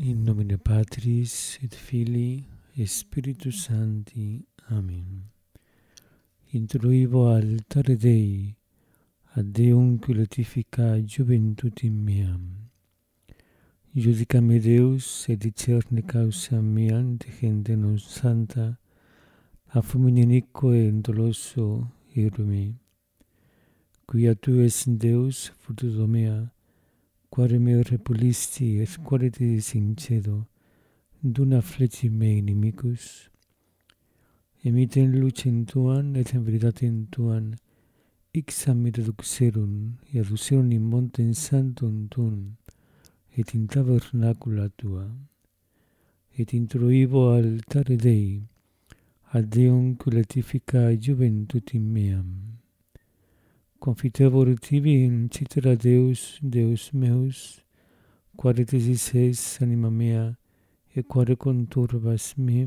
In nomine Patris et Filii et Spiritus Sancti. Amen. Introivo altare Dei, ad Deum cultifica juventutem meam. Judicame Deus, et discerne causam meam de gente non santa, a fumine iniquo et doloso ire me. Quia tu es Deus, fruto mea, quare me repulisti et quare te sincedo, duna fleci mei inimicus, emiten lucem tuam et in veritatem tuam, ixam et aduxerum, et aduxerum in montem sanctum tuum, et in tabernacula tua, et introivo altare Dei, ad Deum cultifica juventutem meam. Confitevor tibi in citera Deus, Deus meus, quare tesis es anima mea, et quare conturbas me.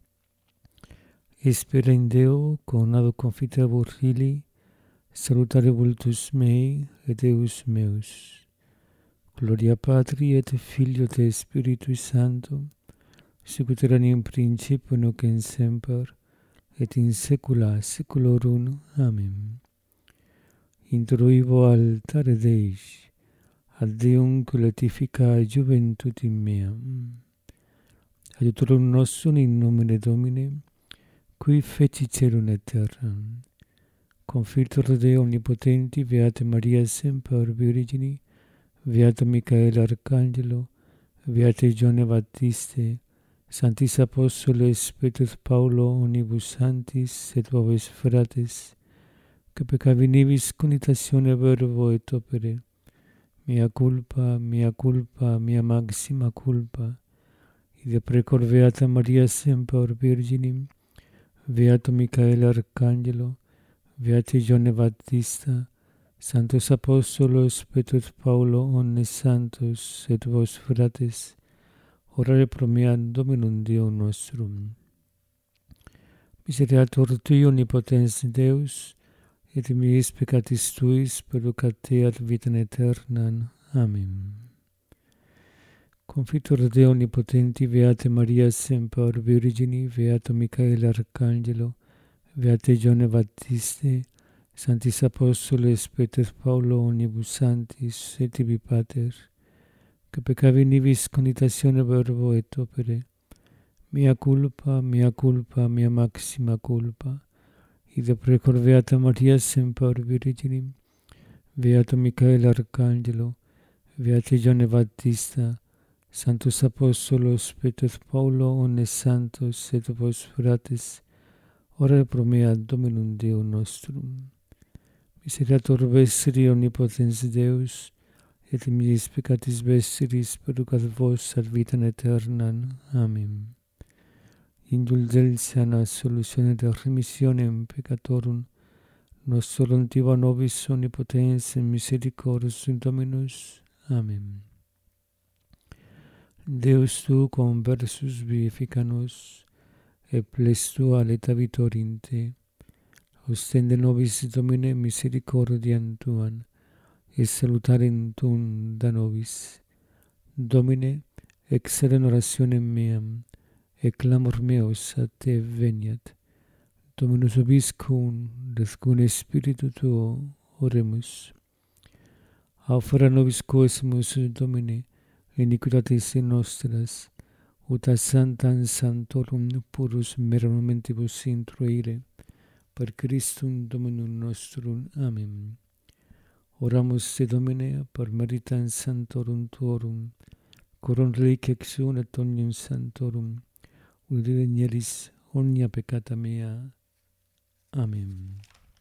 Espera in Deo, conado confitevor Filii, salutare vultus mei, et Deus meus. Gloria Patri et Filio et Spiritus Sancto, sicut erat in principio nunc et semper, et in saecula saeculorum. Amen. Introivo altare Dei, ad Deum cultifica juventutem meam. Adiutorum nostrum in nomine Domini, qui feci celum et terram. Confitor Deo omnipotenti, Beata Maria semper Virgini, Beato Michael Arcangelo, Beate Giovanne Baptiste, Sanctis Apostoles Petrus Paulo, omnibus sanctis et vobis fratres, que peccavi nibis conitatione verbo et opere, mea culpa, mea maxima culpa, id precor Beata Maria semper Virginim, Beato Michael Arcangelo, Beate Giovanne Baptista, Sanctos Apostolos Petrus Paulo, omnes santos et vos fratres, orare pro mea Dominum Deum nostrum. Misericordiae Tui omnipotens Deus, et miis peccatis tuis perducat te ad vitam aeternam. Amen. Confitor Deo omnipotenti, Beate Maria semper Virgini, Beato Michael Arcangelo, Beate Giovanne Baptiste, Sanctis Apostoles Petrus Paulo, omnibus sanctis et tibi Pater, que peccavi nibis conitatione verbo et opere, mea culpa, mea maxima culpa, id precor Beata Maria semper Virginim, Beato Michael Arcangelo, Beate Giovanne Baptista, Sanctus Apostolos Petrus Paulo, omnes santos et vos fratres, orare pro mea Dominum Deum nostrum. Misericordiae vestri omnipotens Deus, et miis peccatis vestris perducat vos ad vitam aeternam. Amen. Indulgentia solutione et remissionem peccatorum, nostrum tiva nobis omnipotens misericors Dominus. Amen. Deus tu conversus vivifica nos, et ples tua leta vitorinte, ostende nobis Domine misericordiam tuam, et salutarem tuum da nobis. Domine, excellem orationem meam, et clamor meus a te veniat. Dominus vobiscum, et cum spiritu tuo, oremus. Aufera nobis quoesimus, Domine, iniquitatis nostras, ut a sanctam sanctorum purus merementibus introire, per Christum Dominum nostrum. Amen. Oramus te Domine, per meritam sanctorum tuorum, coram reliquia exum et omnium sanctorum, ut renieris omnia peccata mea. Amen.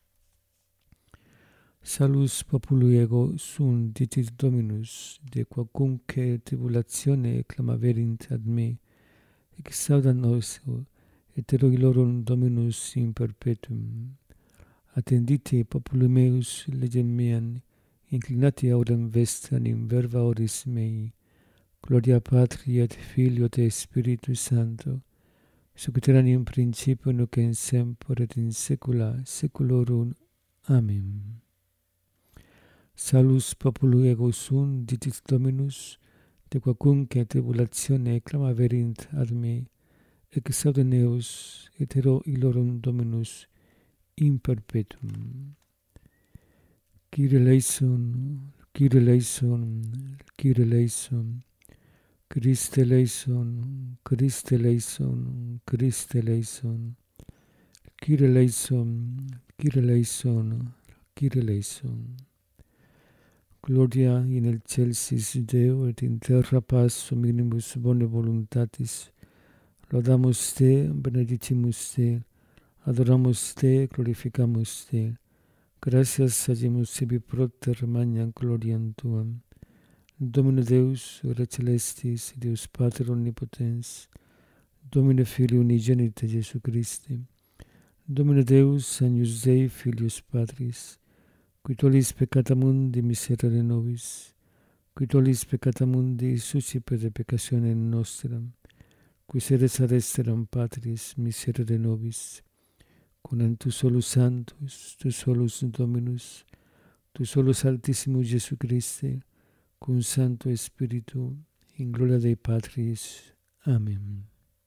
Salus populi ego sum dicit Dominus, de quacunque tribulatione clamaverint ad me, exaudat nos et erogilorum Dominus in perpetuum. Attendite populi meus legem meam, inclinati audem vestram in verba oris mei. Gloria Patri et Filio et Spiritus Sancto, sicut erat in principio nunc et semper et in saecula saeculorum. Amen. Salus populi ego sum, dicit Dominus, de quacunque tribulatione clamaverint ad me, exaude eos hetero illorum Dominus in perpetuum. Kyrie eleison, Kyrie eleison, Kyrie eleison, Christe eleison, Christe eleison, Christe eleison, Kyrie eleison, Kyrie eleison, Kyrie eleison. Gloria in excelsis Deo et in terra paz omnibus bone voluntatis. Laudamus te, benedicimus te, adoramus te, glorificamus te. Gracias agimus sibi propter magnam gloriam tuam. Domine Deus, Ore celestis, Deus Pater omnipotens, Domine Filii unigenite Jesu Christi, Domine Deus, Agnus Dei, Filius Patris, qui tollis peccata mundi miserere nobis, qui tollis peccata mundi suscipe de peccatione nostra, qui sedes ad esteram Patris miserere nobis, con tu solus Sanctus, tu solus Dominus, tu solus Altissimus Jesu Christe, cum Sancto Spiritu, in gloria Dei Patris. Amen.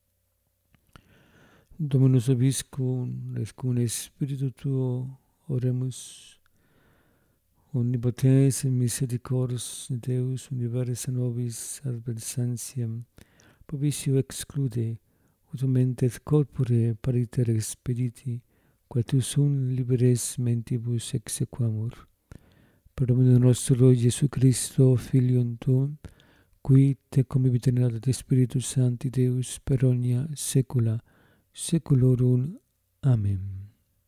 Dominus vobiscum, et cum Spiritu tuo, oremus. Omnipotens misericors Deus universa nobis adversanciam, provisio exclude, ut et corpore pariter expediti, quae tu sum liberes mentibus exequamur. Per Domino nostro Iesu Christo, Filium tuum, qui te convivit in ad Spiritus Sancti Deus per omnia saecula saeculorum. Amen.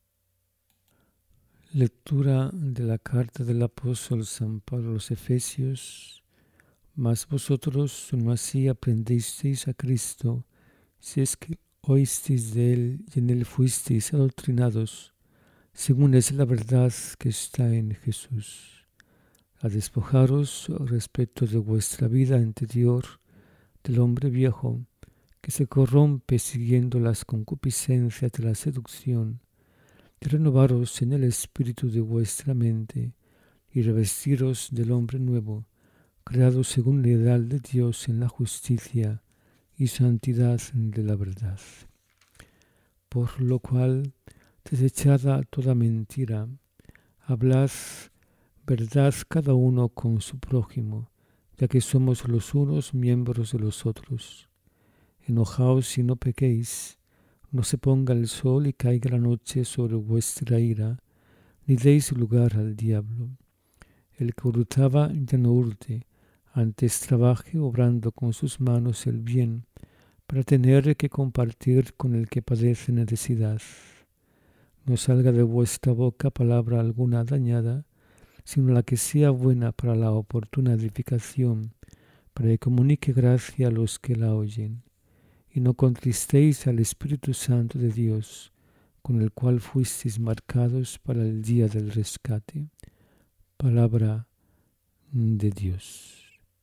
Lectura de la carta del apóstol San Pablo a los Efesios. Mas vosotros no así aprendisteis a Cristo, si es que oísteis de él y en él fuisteis adoctrinados, según es la verdad que está en Jesús. A despojaros respecto de vuestra vida anterior del hombre viejo, que se corrompe siguiendo las concupiscencias de la seducción, y renovaros en el espíritu de vuestra mente, y revestiros del hombre nuevo, creado según la ideal de Dios en la justicia y santidad de la verdad. Por lo cual, desechada toda mentira, hablad verdad cada uno con su prójimo, ya que somos los unos miembros de los otros. Enojaos y no pequéis, no se ponga el sol y caiga la noche sobre vuestra ira, ni deis lugar al diablo. El que hurtaba ya no hurte, antes trabaje obrando con sus manos el bien, para tener que compartir con el que padece necesidad. No salga de vuestra boca palabra alguna dañada, sino la que sea buena para la oportuna edificación, para que comunique gracia a los que la oyen. Y no contristéis al Espíritu Santo de Dios, con el cual fuisteis marcados para el día del rescate. Palabra de Dios.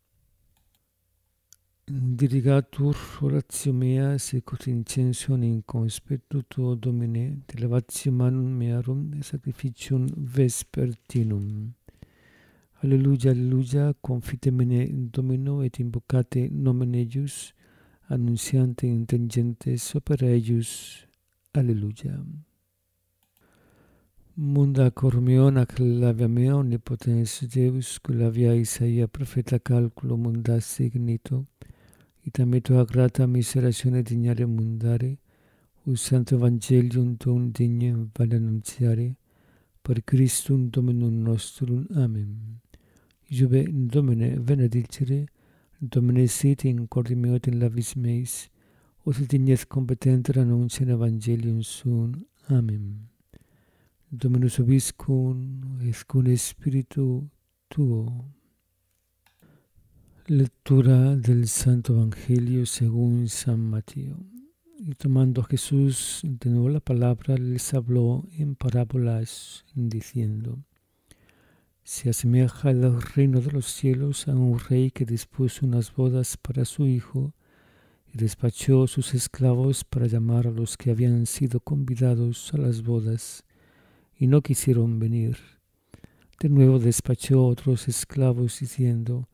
Dirigatur oratio mea secut incension in conspectu tuo, Domine, de levatio manum mearum sacrificium vespertinum. Alleluia, alleluia, confitemene in Domino et invocate nomen eius, annunciante intelligentes opera eius. Alleluia. Munda cor meo nac labia mea omnipotens Deus, labia Isaia profeta calculo munda signito, ita me tua grata miseratione dignare mundare, ut santo evangelium tuum digne vale annunziare, per Christum Dominum nostrum. Amen. Iube in Domine benedicere, Domine sit in corde meo et in labis meis, ut dignes competenter annunciare evangelium suum. Amen. Dominus vobiscum, et cum Spiritu tuo. Lectura del Santo Evangelio según San Mateo. Y tomando Jesús de nuevo la palabra, les habló en parábolas, diciendo: Se asemeja el reino de los cielos a un rey que dispuso unas bodas para su hijo y despachó sus esclavos para llamar a los que habían sido convidados a las bodas, y no quisieron venir. De nuevo despachó otros esclavos diciendo: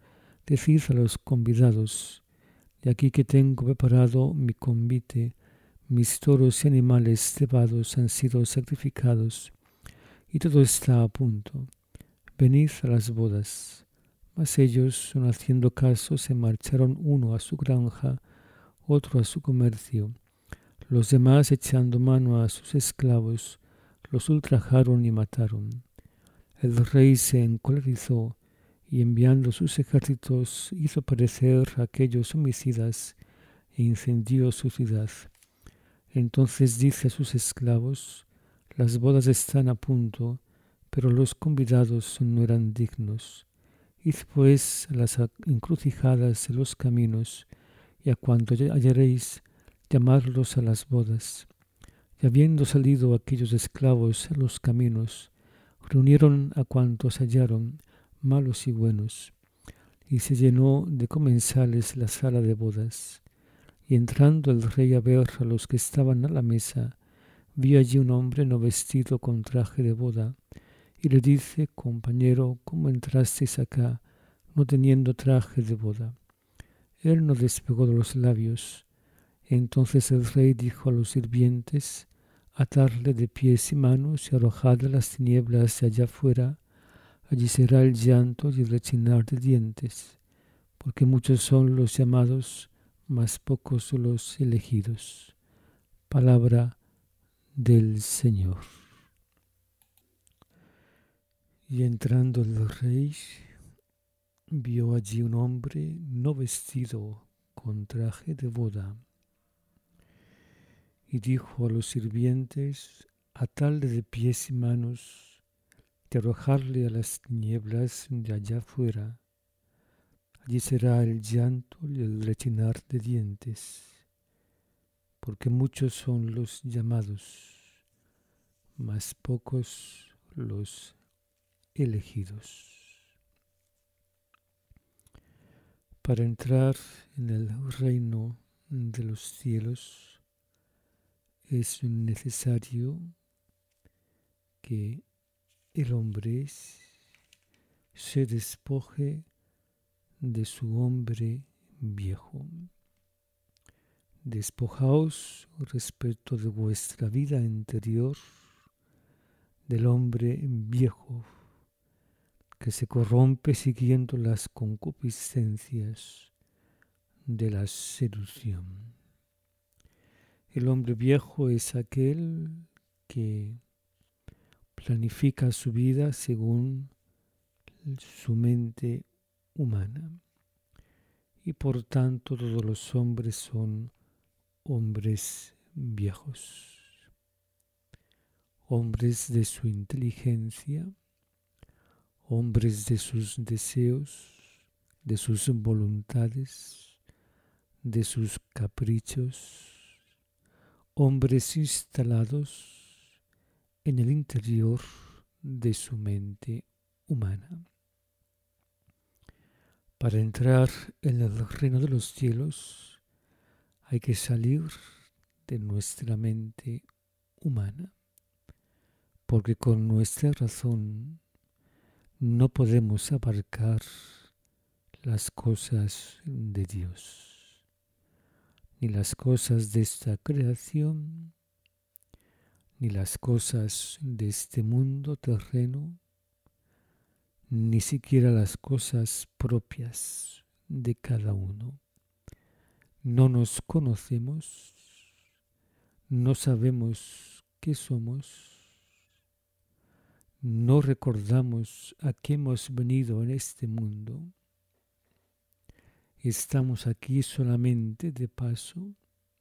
decid a los convidados, de aquí que tengo preparado mi convite, mis toros y animales cebados han sido sacrificados, y todo está a punto. Venid a las bodas. Mas ellos, no haciendo caso, se marcharon uno a su granja, otro a su comercio. Los demás, echando mano a sus esclavos, los ultrajaron y mataron. El rey se encolerizó y enviando sus ejércitos hizo perecer a aquellos homicidas e incendió su ciudad. Entonces dice a sus esclavos: las bodas están a punto, pero los convidados no eran dignos. Id pues a las encrucijadas de los caminos, y a cuanto hallaréis, llamadlos a las bodas. Y habiendo salido aquellos esclavos a los caminos, reunieron a cuantos hallaron, malos y buenos, y se llenó de comensales la sala de bodas. Y entrando el rey a ver a los que estaban a la mesa, vio allí un hombre no vestido con traje de boda, y le dice: compañero, ¿cómo entrasteis acá, no teniendo traje de boda? Él no despegó de los labios. Entonces el rey dijo a los sirvientes: atadle de pies y manos y arrojadle a las tinieblas de allá afuera. Allí será el llanto y el rechinar de dientes, porque muchos son los llamados, mas pocos los elegidos. Palabra del Señor. Y entrando el rey, vio allí un hombre no vestido con traje de boda, y dijo a los sirvientes: atadle de pies y manos y arrojarle a las tinieblas de allá afuera. Allí será el llanto y el rechinar de dientes, porque muchos son los llamados, mas pocos los elegidos. Para entrar en el reino de los cielos es necesario que el hombre se despoje de su hombre viejo. Despojaos respecto de vuestra vida interior del hombre viejo que se corrompe siguiendo las concupiscencias de la seducción. El hombre viejo es aquel que planifica su vida según su mente humana, y por tanto todos los hombres son hombres viejos, hombres de su inteligencia, hombres de sus deseos, de sus voluntades, de sus caprichos, hombres instalados en el interior de su mente humana. Para entrar en el reino de los cielos hay que salir de nuestra mente humana, porque con nuestra razón no podemos abarcar las cosas de Dios, ni las cosas de esta creación, ni las cosas de este mundo terreno, ni siquiera las cosas propias de cada uno. No nos conocemos, no sabemos qué somos, no recordamos a qué hemos venido en este mundo. Estamos aquí solamente de paso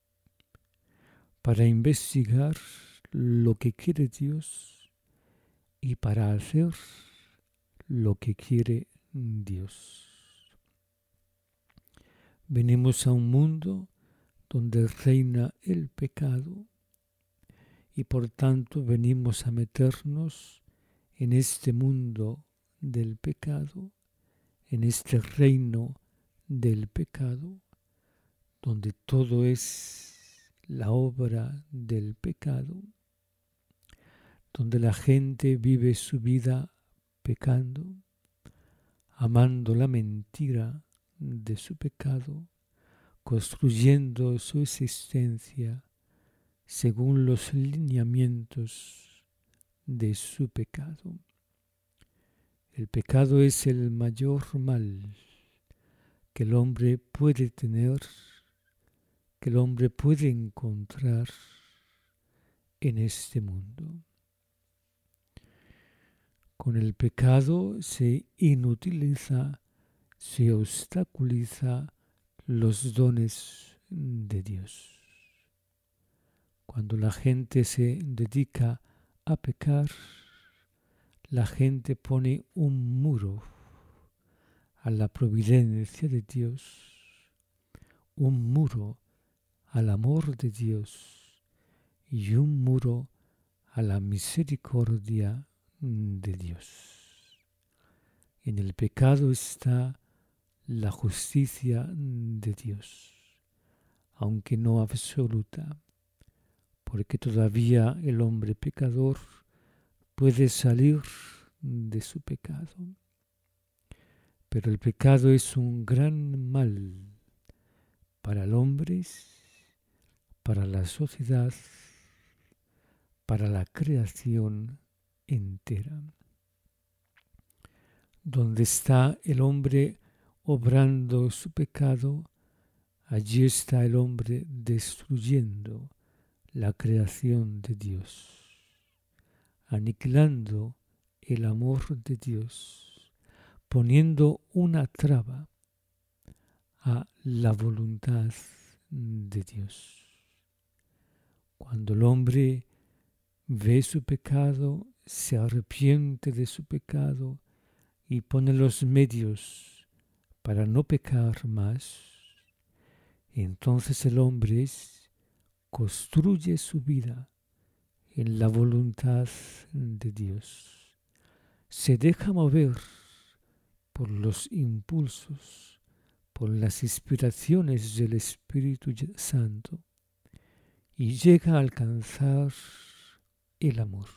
para investigar lo que quiere Dios y para hacer lo que quiere Dios. Venimos a un mundo donde reina el pecado y por tanto venimos a meternos en este mundo del pecado, en este reino del pecado, donde todo es la obra del pecado, donde la gente vive su vida pecando, amando la mentira, de su pecado, construyendo su existencia según los lineamientos de su pecado. El pecado es el mayor mal que el hombre puede tener, que el hombre puede encontrar en este mundo. Con el pecado se inutiliza, se obstaculiza los dones de Dios. Cuando la gente se dedica a pecar, la gente pone un muro a la providencia de Dios, un muro al amor de Dios y un muro a la misericordia de Dios. En el pecado está la justicia de Dios, aunque no absoluta, porque todavía el hombre pecador puede salir de su pecado. Pero el pecado es un gran mal para el hombre, para la sociedad, para la creación entera. Donde está el hombre obrando su pecado, allí está el hombre destruyendo la creación de Dios, aniquilando el amor de Dios, poniendo una traba a la voluntad de Dios. Cuando el hombre ve su pecado, se arrepiente de su pecado y pone los medios para no pecar más, entonces el hombre construye su vida en la voluntad de Dios. Se deja mover por los impulsos, por las inspiraciones del Espíritu Santo y llega a alcanzar el amor.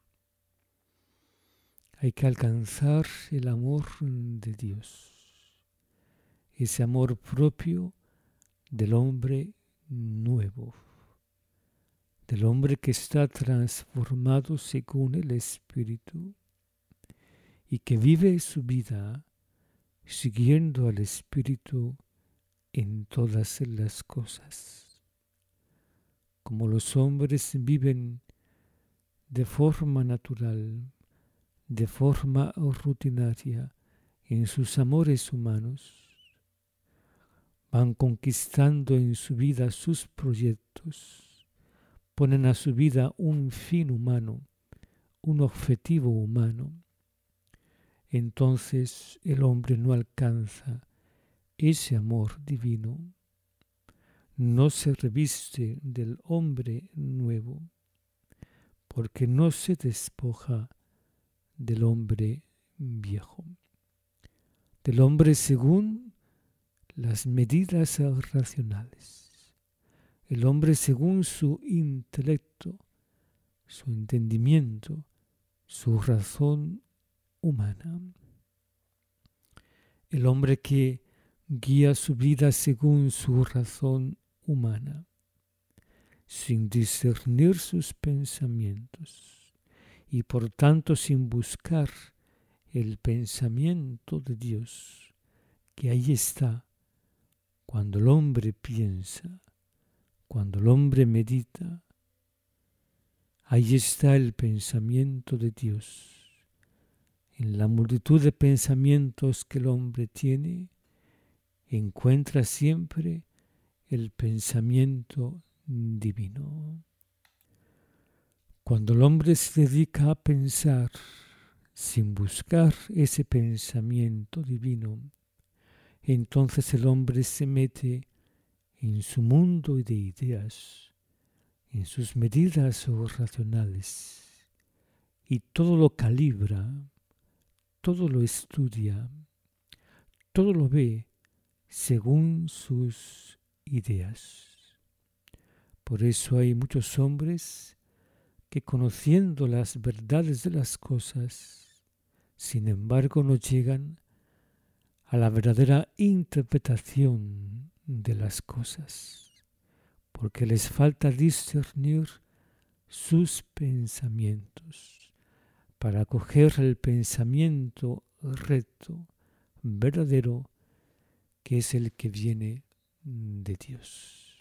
Hay que alcanzar el amor de Dios, ese amor propio del hombre nuevo, del hombre que está transformado según el Espíritu y que vive su vida siguiendo al Espíritu en todas las cosas. Como los hombres viven de forma natural, de forma rutinaria, en sus amores humanos, van conquistando en su vida sus proyectos, ponen a su vida un fin humano, un objetivo humano. Entonces el hombre no alcanza ese amor divino, no se reviste del hombre nuevo, porque no se despoja del hombre viejo, del hombre según las medidas racionales, el hombre según su intelecto, su entendimiento, su razón humana, el hombre que guía su vida según su razón humana, sin discernir sus pensamientos y por tanto sin buscar el pensamiento de Dios, que ahí está cuando el hombre piensa, cuando el hombre medita. Ahí está el pensamiento de Dios. En la multitud de pensamientos que el hombre tiene, encuentra siempre el pensamiento divino. Cuando el hombre se dedica a pensar sin buscar ese pensamiento divino, entonces el hombre se mete en su mundo de ideas, en sus medidas racionales, y todo lo calibra, todo lo estudia, todo lo ve según sus ideas. Por eso hay muchos hombres que, conociendo las verdades de las cosas, sin embargo no llegan a la verdadera interpretación de las cosas, porque les falta discernir sus pensamientos para acoger el pensamiento recto, verdadero, que es el que viene de Dios.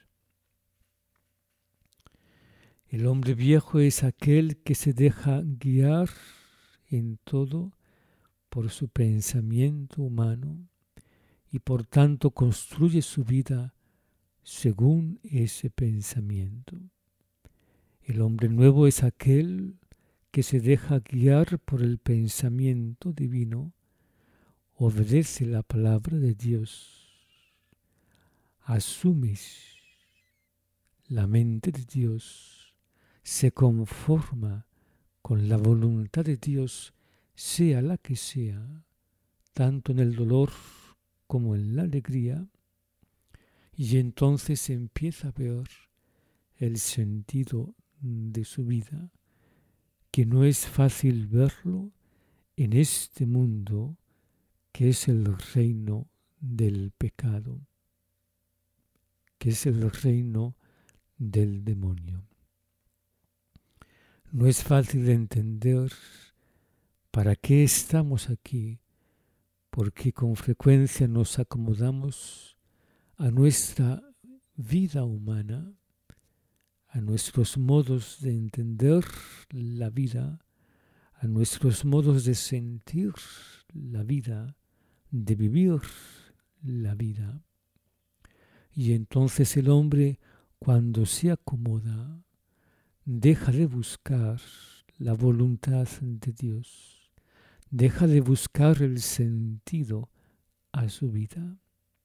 El hombre viejo es aquel que se deja guiar en todo por su pensamiento humano y por tanto construye su vida según ese pensamiento. El hombre nuevo es aquel que se deja guiar por el pensamiento divino, obedece la palabra de Dios, asume la mente de Dios, se conforma con la voluntad de Dios, sea la que sea, tanto en el dolor como en la alegría, y entonces empieza a ver el sentido de su vida, que no es fácil verlo en este mundo que es el reino del pecado, que es el reino del demonio. No es fácil de entender para qué estamos aquí, porque con frecuencia nos acomodamos a nuestra vida humana, a nuestros modos de entender la vida, a nuestros modos de sentir la vida, de vivir la vida. Y entonces el hombre, cuando se acomoda, deja de buscar la voluntad de Dios, deja de buscar el sentido a su vida.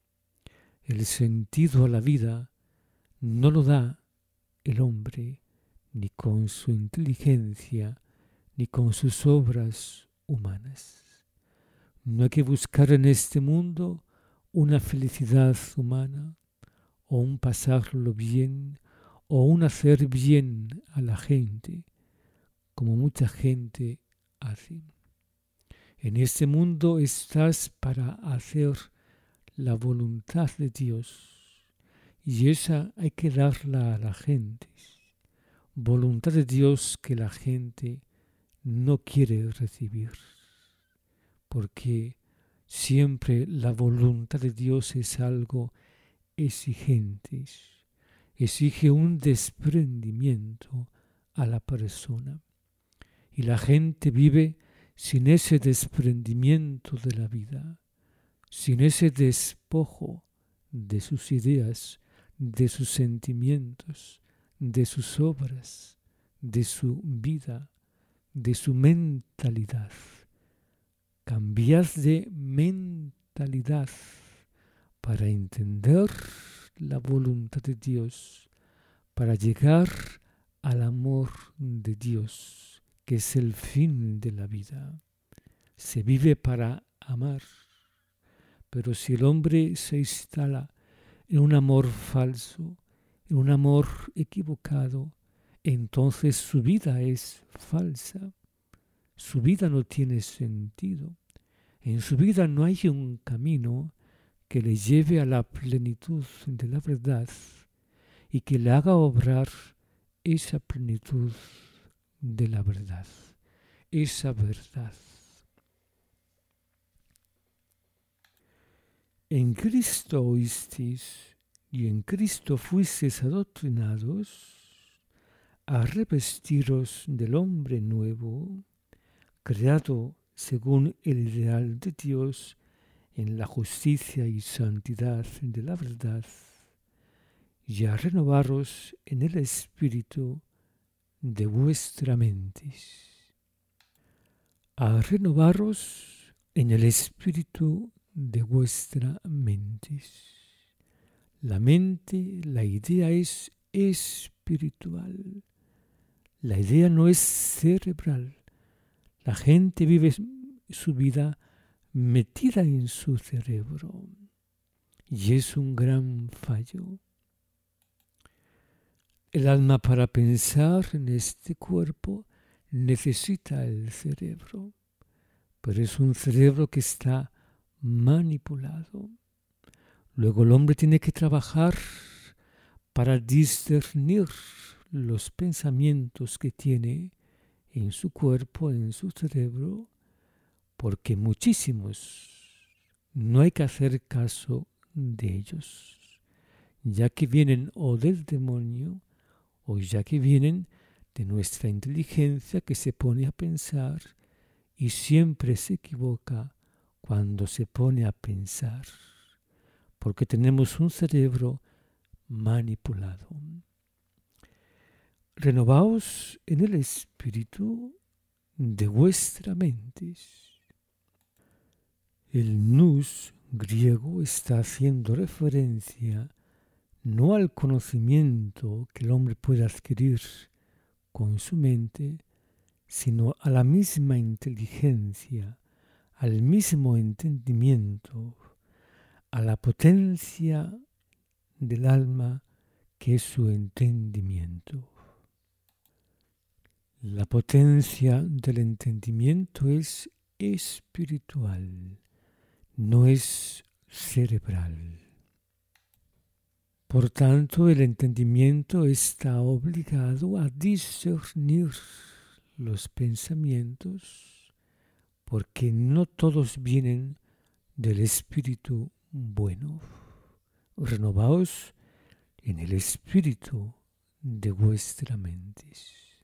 El sentido a la vida no lo da el hombre ni con su inteligencia ni con sus obras humanas. No hay que buscar en este mundo una felicidad humana o un pasarlo bien o un hacer bien a la gente, como mucha gente hace. En este mundo estás para hacer la voluntad de Dios y esa hay que darla a la gente. Voluntad de Dios que la gente no quiere recibir, porque siempre la voluntad de Dios es algo exigente, exige un desprendimiento a la persona. Y la gente vive sin ese desprendimiento de la vida, sin ese despojo de sus ideas, de sus sentimientos, de sus obras, de su vida, de su mentalidad. Cambiad de mentalidad para entender la voluntad de Dios, para llegar al amor de Dios, que es el fin de la vida. Se vive para amar, pero si el hombre se instala en un amor falso, en un amor equivocado, entonces su vida es falsa, su vida no tiene sentido, en su vida no hay un camino que le lleve a la plenitud de la verdad y que le haga obrar esa plenitud de la verdad, esa verdad. En Cristo oísteis y en Cristo fuisteis adoctrinados a revestiros del hombre nuevo, creado según el ideal de Dios en la justicia y santidad de la verdad, y a renovaros en el espíritu de vuestra mente. A renovaros en el espíritu de vuestra mente. La mente, la idea es espiritual. La idea no es cerebral. La gente vive su vida metida en su cerebro. Y es un gran fallo. El alma para pensar en este cuerpo necesita el cerebro, pero es un cerebro que está manipulado. Luego el hombre tiene que trabajar para discernir los pensamientos que tiene en su cuerpo, en su cerebro, porque muchísimos no hay que hacer caso de ellos, ya que vienen o del demonio o ya que vienen de nuestra inteligencia que se pone a pensar y siempre se equivoca cuando se pone a pensar, porque tenemos un cerebro manipulado. Renovaos en el espíritu de vuestra mente. El nous griego está haciendo referencia no al conocimiento que el hombre puede adquirir con su mente, sino a la misma inteligencia, al mismo entendimiento, a la potencia del alma que es su entendimiento. La potencia del entendimiento es espiritual, no es cerebral. Por tanto, el entendimiento está obligado a discernir los pensamientos, porque no todos vienen del espíritu bueno. Renovaos en el espíritu de vuestra mente,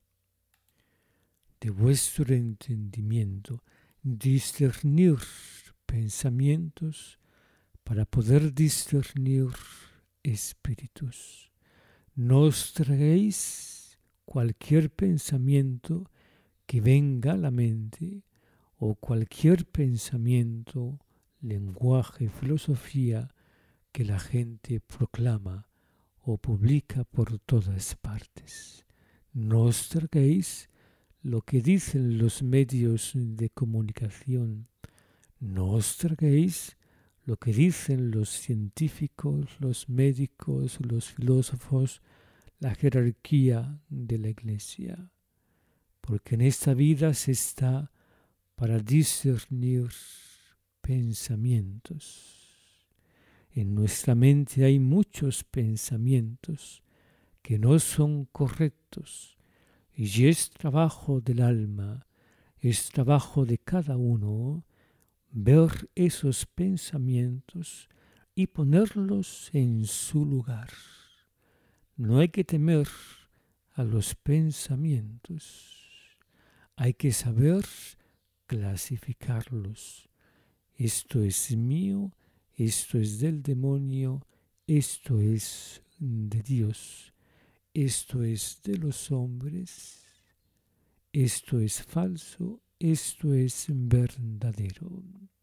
de vuestro entendimiento, discernir pensamientos para poder discernir espíritus. No os traguéis cualquier pensamiento que venga a la mente o cualquier pensamiento, lenguaje, filosofía que la gente proclama o publica por todas partes. No os traguéis lo que dicen los medios de comunicación. No os traguéis lo que dicen los científicos, los médicos, los filósofos, la jerarquía de la Iglesia. Porque en esta vida se está para discernir pensamientos. En nuestra mente hay muchos pensamientos que no son correctos. Y es trabajo del alma, es trabajo de cada uno ver esos pensamientos y ponerlos en su lugar. No hay que temer a los pensamientos, hay que saber clasificarlos. Esto es mío, esto es del demonio, esto es de Dios, esto es de los hombres, esto es falso, esto es verdadero.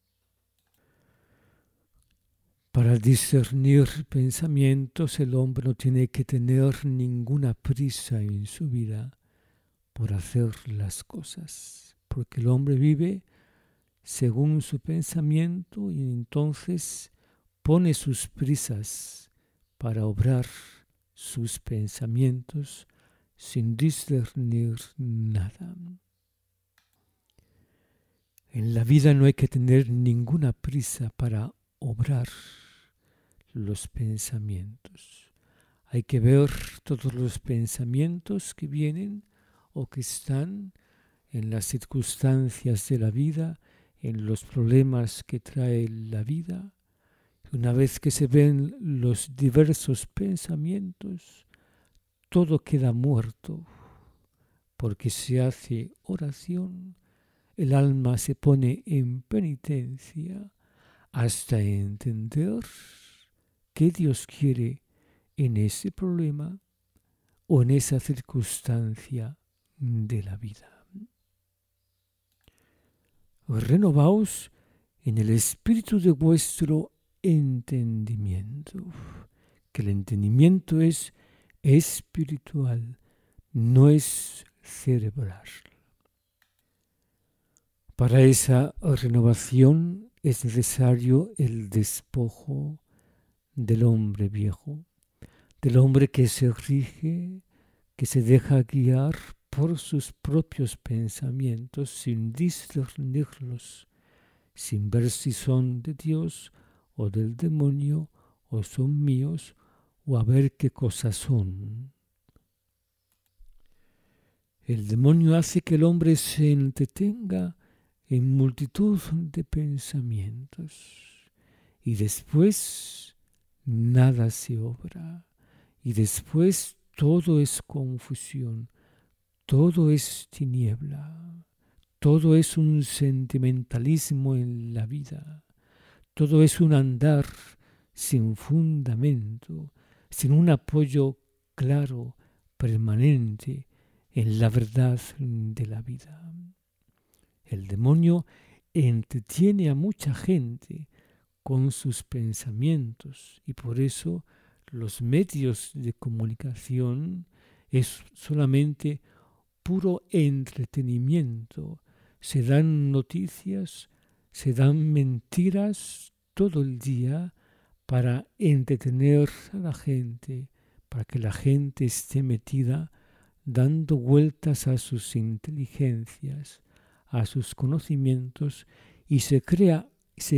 Para discernir pensamientos, el hombre no tiene que tener ninguna prisa en su vida por hacer las cosas, porque el hombre vive según su pensamiento y entonces pone sus prisas para obrar sus pensamientos sin discernir nada. En la vida no hay que tener ninguna prisa para obrar los pensamientos. Hay que ver todos los pensamientos que vienen o que están en las circunstancias de la vida, en los problemas que trae la vida. Una vez que se ven los diversos pensamientos, todo queda muerto, porque se hace oración, el alma se pone en penitencia hasta entender qué Dios quiere en ese problema o en esa circunstancia de la vida. Renovaos en el espíritu de vuestro entendimiento, que el entendimiento es espiritual, no es cerebral. Para esa renovación es necesario el despojo del hombre viejo, del hombre que se rige, que se deja guiar por sus propios pensamientos sin discernirlos, sin ver si son de Dios o del demonio, o son míos, o a ver qué cosas son. El demonio hace que el hombre se entretenga en multitud de pensamientos y después nada se obra y después todo es confusión, todo es tiniebla, todo es un sentimentalismo en la vida, todo es un andar sin fundamento, sin un apoyo claro, permanente en la verdad de la vida. El demonio entretiene a mucha gente con sus pensamientos y por eso los medios de comunicación es solamente puro entretenimiento. Se dan noticias, se dan mentiras todo el día para entretener a la gente, para que la gente esté metida dando vueltas a sus inteligencias, a sus conocimientos y se crea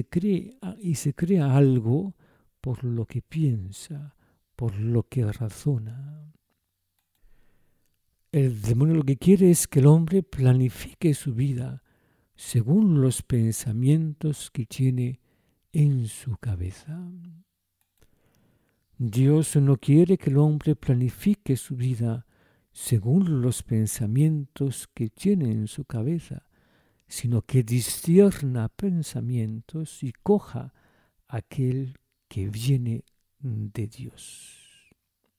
algo por lo que piensa, por lo que razona. El demonio lo que quiere es que el hombre planifique su vida según los pensamientos que tiene en su cabeza. Dios no quiere que el hombre planifique su vida según los pensamientos que tiene en su cabeza, sino que discierna pensamientos y coja aquel que viene de Dios.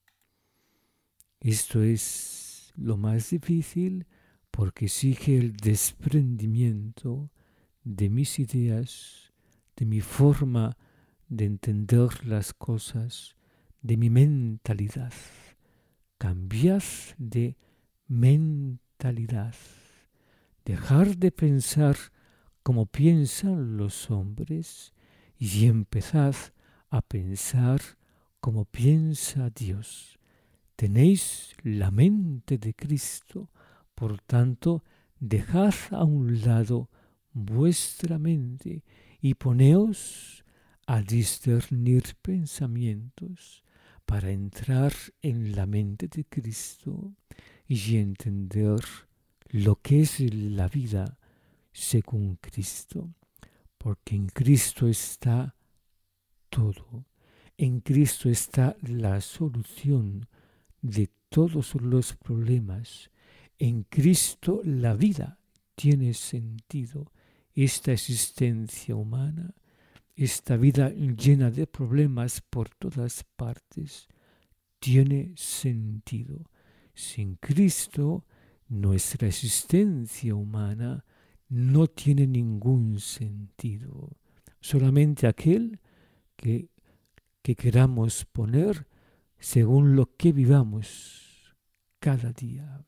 Esto es lo más difícil porque exige el desprendimiento de mis ideas, de mi forma de entender las cosas, de mi mentalidad. Cambiad de mentalidad. Dejar de pensar como piensan los hombres y empezad a pensar como piensa Dios. Tenéis la mente de Cristo, por tanto, dejad a un lado vuestra mente y poneos a discernir pensamientos para entrar en la mente de Cristo y entender lo que es la vida según Cristo, porque en Cristo está todo, en Cristo está la solución de todos los problemas, en Cristo la vida tiene sentido, esta existencia humana, esta vida llena de problemas por todas partes, tiene sentido. Sin Cristo, nuestra existencia humana no tiene ningún sentido. Solamente aquel que queramos poner según lo que vivamos cada día.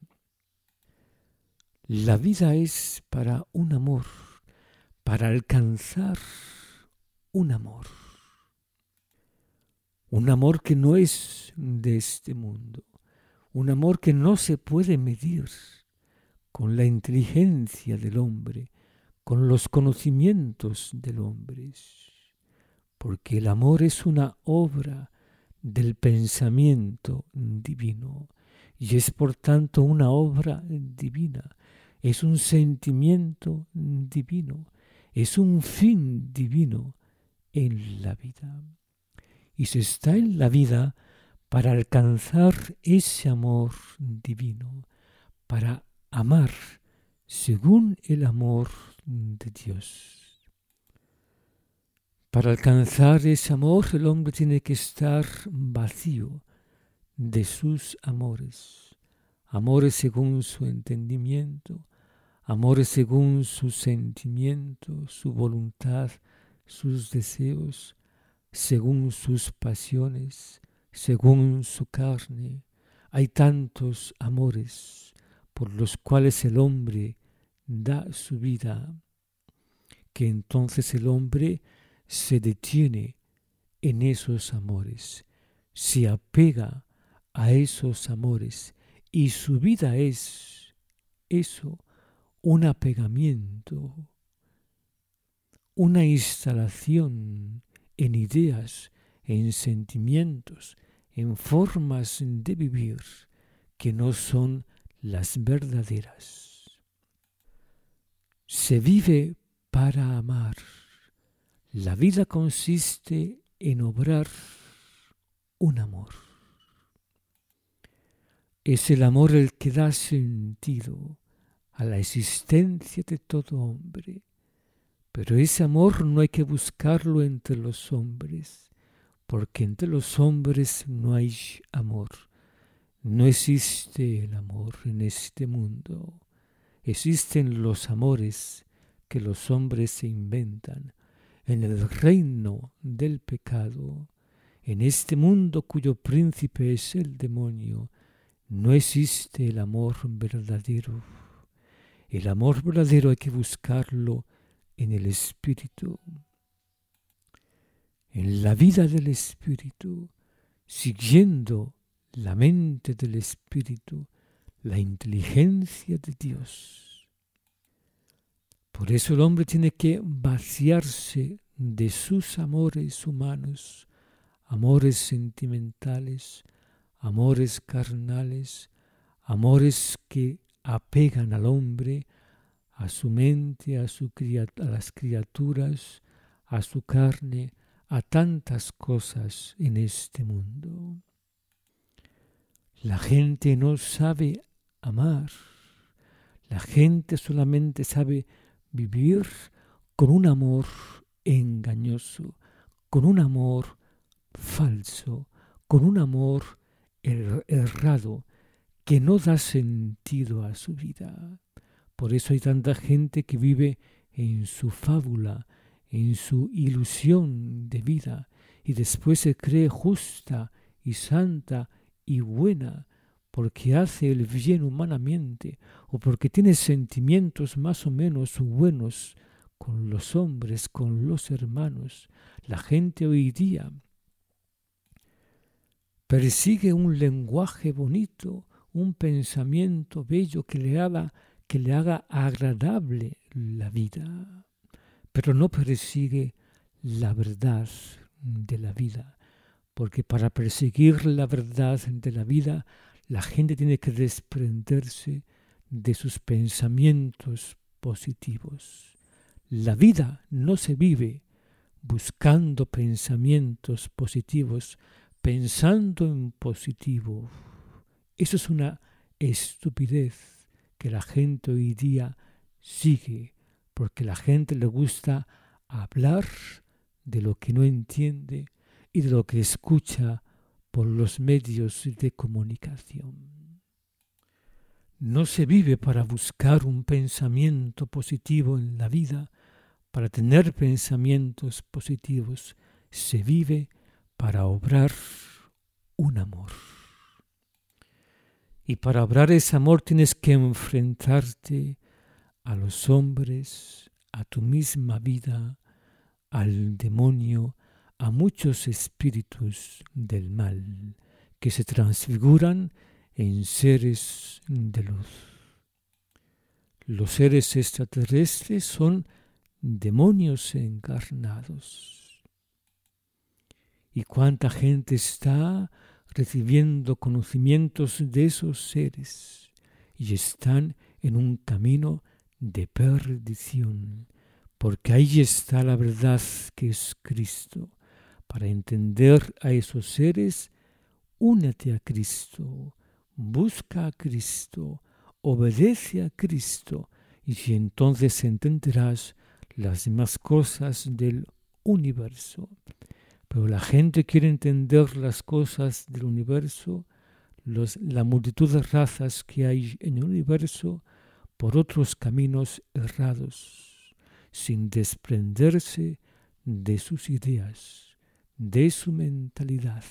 La vida es para un amor, para alcanzar un amor. Un amor que no es de este mundo. Un amor que no se puede medir con la inteligencia del hombre, con los conocimientos del hombre. Porque el amor es una obra del pensamiento divino y es por tanto una obra divina. Es un sentimiento divino. Es un fin divino en la vida. Y se está en la vida para alcanzar ese amor divino, para amar según el amor de Dios. Para alcanzar ese amor el hombre tiene que estar vacío de sus amores, amores según su entendimiento, amores según su sentimiento, su voluntad, sus deseos, según sus pasiones, según su carne. Hay tantos amores por los cuales el hombre da su vida, que entonces el hombre se detiene en esos amores, se apega a esos amores y su vida es eso, un apegamiento, una instalación en ideas, en sentimientos, en formas de vivir que no son las verdaderas. Se vive para amar. La vida consiste en obrar un amor. Es el amor el que da sentido a la existencia de todo hombre. Pero ese amor no hay que buscarlo entre los hombres, porque entre los hombres no hay amor. No existe el amor en este mundo. Existen los amores que los hombres se inventan en el reino del pecado, en este mundo cuyo príncipe es el demonio. No existe el amor verdadero. El amor verdadero hay que buscarlo en el Espíritu, en la vida del Espíritu, siguiendo la mente del Espíritu, la inteligencia de Dios. Por eso el hombre tiene que vaciarse de sus amores humanos, amores sentimentales, amores carnales, amores que apegan al hombre, a su mente, a las criaturas, a su carne, a tantas cosas en este mundo. La gente no sabe amar. La gente solamente sabe vivir con un amor engañoso, con un amor falso, con un amor errado que no da sentido a su vida. Por eso hay tanta gente que vive en su fábula, en su ilusión de vida, y después se cree justa y santa y buena porque hace el bien humanamente o porque tiene sentimientos más o menos buenos con los hombres, con los hermanos. La gente hoy día persigue un lenguaje bonito, un pensamiento bello que le haga agradable la vida, pero no persigue la verdad de la vida, porque para perseguir la verdad de la vida, la gente tiene que desprenderse de sus pensamientos positivos. La vida no se vive buscando pensamientos positivos, pensando en positivo. Eso es una estupidez que la gente hoy día sigue, porque la gente le gusta hablar de lo que no entiende y de lo que escucha por los medios de comunicación. No se vive para buscar un pensamiento positivo en la vida, para tener pensamientos positivos. Se vive para obrar un amor. Y para obrar ese amor tienes que enfrentarte a los hombres, a tu misma vida, al demonio, a muchos espíritus del mal que se transfiguran en seres de luz. Los seres extraterrestres son demonios encarnados. ¿Y cuánta gente está recibiendo conocimientos de esos seres y están en un camino de perdición? Porque ahí está la verdad que es Cristo. Para entender a esos seres, únete a Cristo, busca a Cristo, obedece a Cristo, y entonces entenderás las demás cosas del universo. Pero la gente quiere entender las cosas del universo, la multitud de razas que hay en el universo, por otros caminos errados, sin desprenderse de sus ideas, de su mentalidad.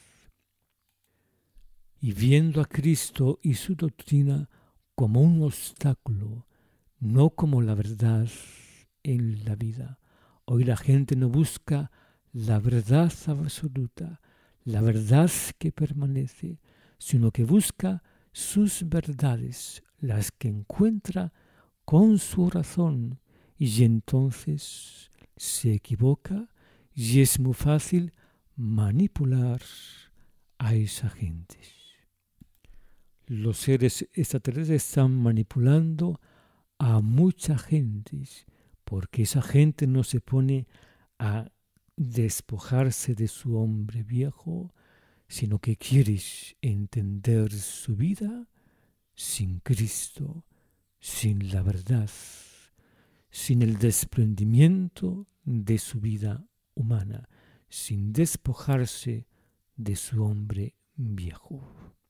Y viendo a Cristo y su doctrina como un obstáculo, no como la verdad en la vida. Hoy la gente no busca la verdad absoluta, la verdad que permanece, sino que busca sus verdades, las que encuentra con su razón, y entonces se equivoca y es muy fácil manipular a esa gente. Los seres extraterrestres están manipulando a mucha gente porque esa gente no se pone a despojarse de su hombre viejo, sino que quiere entender su vida sin Cristo, sin la verdad, sin el desprendimiento de su vida humana, sin despojarse de su hombre viejo.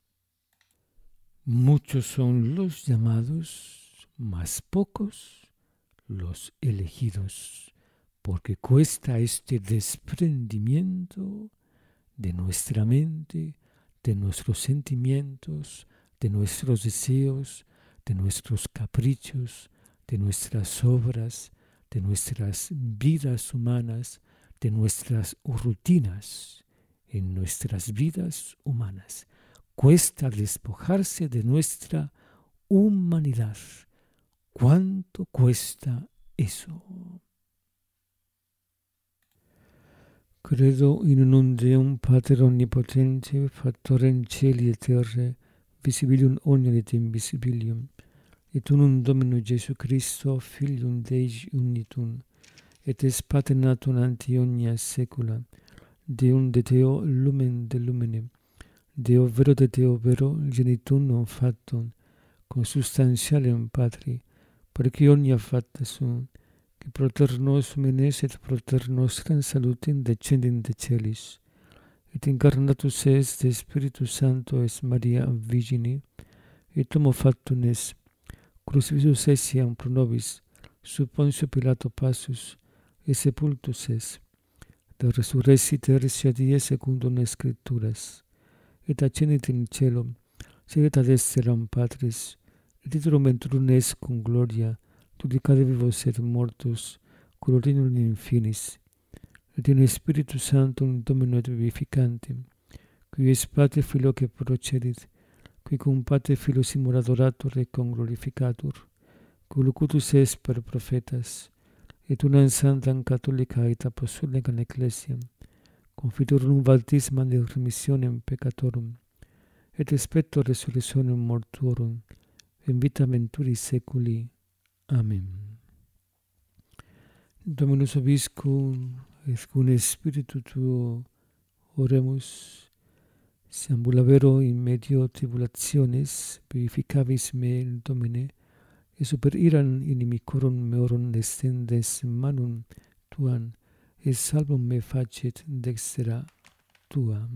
Muchos son los llamados, mas pocos los elegidos, porque cuesta este desprendimiento de nuestra mente, de nuestros sentimientos, de nuestros deseos, de nuestros caprichos, de nuestras obras, de nuestras vidas humanas, de nuestras rutinas en nuestras vidas humanas. Cuesta despojarse de nuestra humanidad. ¿Cuánto cuesta eso? Credo in unum Deum Pater Omnipotente, Factorem Caeli et Terrae, visibilium omnium et invisibilium, et unum Dominum Iesu Christo, Filium Dei unitum, et es Pater natum ante omnia saecula, Deum de Deo lumen de lumine, Deo vero de Deo vero, genitum non factum, consubstantialem Patri, perque omnia facta sunt, que proter nos menes et proter nostram salutem descendit in de celis, et incarnatus est de Spiritus Sancto es Maria Virgini, et homo factum est, crucifixus essiam pro nobis, sub Pontio Pilato passus, et sepultus est, de resurrexit tertia die secundum Scripturas, et ascendit in caelum, sedit ad exteram Patris, et iterum ventrum est cum gloria, judicare vivos et mortus, colorinum in finis, et in Spiritus Sanctum Domino et vivificantem, qui es Pater Filio que procedit, qui cum Pater Filio simul adorator et conglorificatur, qui locutus est per prophetas, et unam sanctam catholica et apostolicam ecclesiam, confiterum baptismam et remissionem peccatorum, et expecto resurrectionem mortuorum, in vita venturi saeculi. Amen. Dominus vobiscum, et cum spiritu tuo oremus, si ambulabero in medio tribulationis, vivificabis me in Domine, et super iram inimicorum meorum extendes manum tuam, et salvum me facet dextera tua.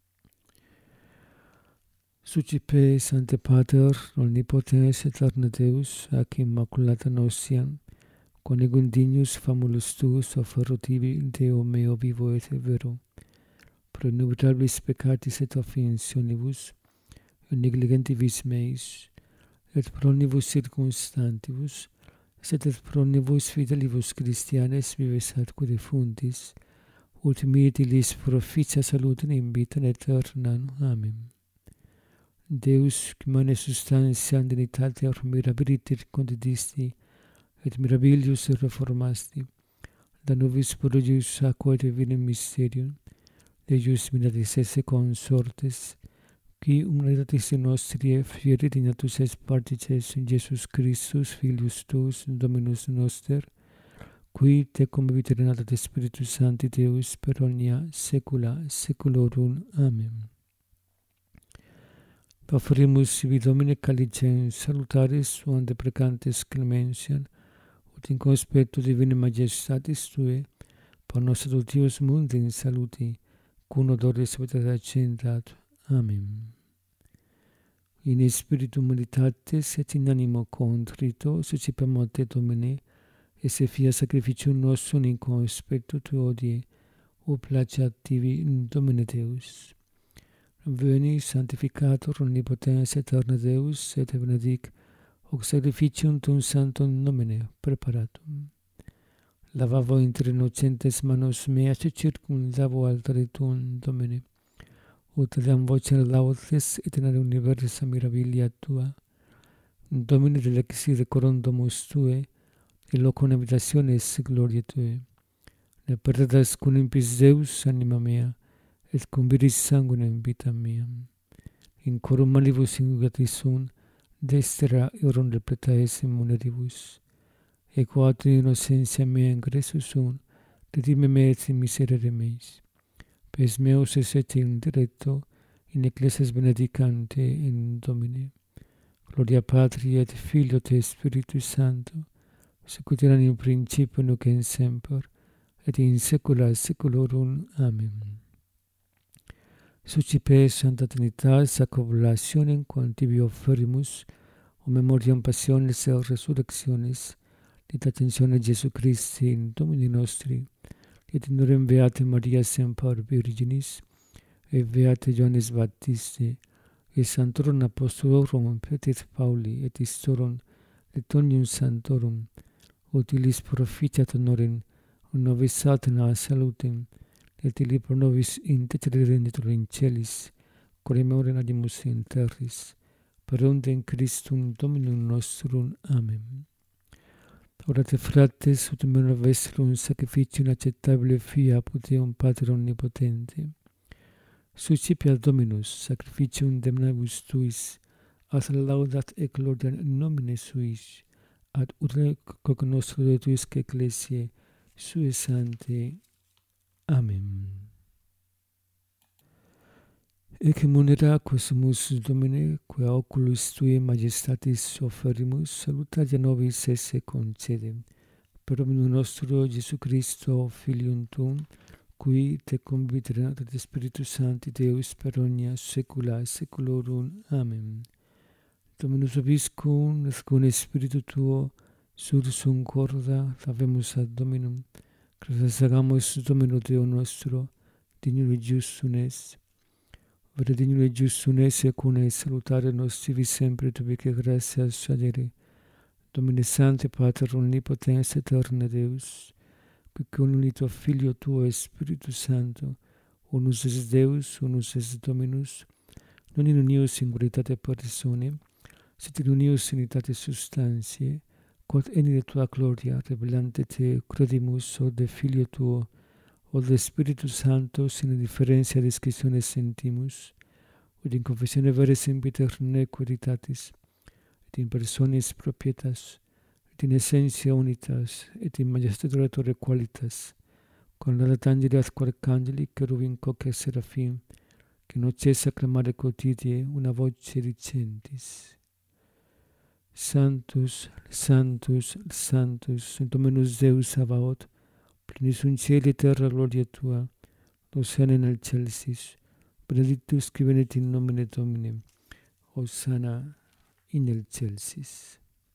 Sucipe, Sancte Pater, omnipotens aeterne Deus, ac immaculata nostiam, conegum dignus famulus tuus offerutivi Deo meo vivo et vero, pro innumerabilis peccatis et offensionibus, et negligentibus meis, et pro omnibus circumstantibus, sed et pro omnibus fidelibus Christianes vives atque defuntis, ut mirabilis proficia salutem in vitam aeternam. Amen. Deus, qui mane substantiam dignitatem mirabiliter condidisti, et mirabilius reformasti, da nobis prodigius aquae divinem mysterium, Deus miratis esse consortes, qui humanitatis nostri fieri dignatus est partices in Jesus Christus, Filius tuus, Dominus noster, qui tecum vivere nata Spiritus Sancti Deus per omnia saecula saeculorum. Amen. Offerimus sibi Domine calicem salutaris uam deprecantes clementiam, ut in conspectu divine majestatis Tue, per nos adultius mundi in saluti, cum odoris accentat. Amen. In spiritu meditatis et in animo contrito, suscipam te Domine, et se fia sacrificium nostrum in conspectu Tui hodie, o placeat tibi Domine Deus. Veni, sanctificator omnipotens aeterne Deus, et benedic hoc sacrificium Tuum sanctum nomine preparatum. Lavavo inter innocentes manos meas et circumdavo altare Tuum, Domine, ut deam vocem laudes et in universa mirabilia Tua, Domine delexi decorum domus Tue, et locum habitationis gloriae Tue, ne perdas cum impis Deus anima mea, et cum viris sanguinem vita mea. In corum malibus ingugatis sunt, destera euron repleta esse muneribus. Equatur innocentia mea in Christus sunt, redime me et in miserere meis. Pes meus et in diretto, in ecclesias benedicante in Domine. Gloria Patri et Filio et Spiritus Sancto, sicut erat in principio nunc et semper, et in saecula saeculorum. Amen. Sucipe Sancta Trinitas, ac oblationem quam tibi offerimus, o memoriam passionis et resurrectionis, et attentione Jesu Christi in Domini nostri, et in orem Beate Maria Semper Virginis, et Beate Ioannes Baptiste, et Sanctorum Apostolorum Petri et Pauli, et Istorum Letonium Sanctorum, utilis proficiat honorem, nobis satana salutem, et illi pro nobis intercederentur in celis, coremore nadimus in terris, per undem Christum Dominum nostrum. Amen. Orate frates, ut mena vestrum sacrificium acceptabile fiat Deum Pater Omnipotente. Suscipiat Dominus sacrificium demnibus tuis, as laudat et gloria in nomine suis, ad urne cognoscere tuisque ecclesiae sue sanctae. Amen. Ec munera quesumus Domine, quia oculus Tui majestatis offerimus, salutaria nobis esse concedem. Per Dominum nostro Jesu Christo, Filium Tuum, qui te conviterat et Spiritus Sancti Deus per omnia saecula saeculorum. Amen. Dominus vobiscum, et cum Spiritu Tuo, sursum corda, favemus ad Dominum, Christus agamus Domino Deo nostro, dignum et justum est. Vere dignum et justum est, secune salutare nostri sempre tubique gratias adere. Domine Sancte Pater Omnipotens Aeterne Deus, qui con unito Filio Tuo et Spiritus Sancto, unus es Deus, unus es Dominus, non in unio singularitate personae, sed in unio unitate substantiae, quod enire Tua gloria, revelante Te, credimus, o de Filio Tuo, o de Spiritus Sancto, sine differentia disquisione sentimus, ut in confessione vere sempiter nequeritatis, et in personis propietas, et in essentia unitas, et in majestatis oratore qualitas, con laudat angeli ad arcangeli, cherubim coque seraphim, que non cessa clamare quotidie una voce dicentis. Sanctus, Sanctus, Sanctus, Dominus Deus Sabaoth, plenis sunt cieli et terra gloria Tua, Hosanna in excelsis, benedictus qui venit in nomine Domini, Hosanna in excelsis.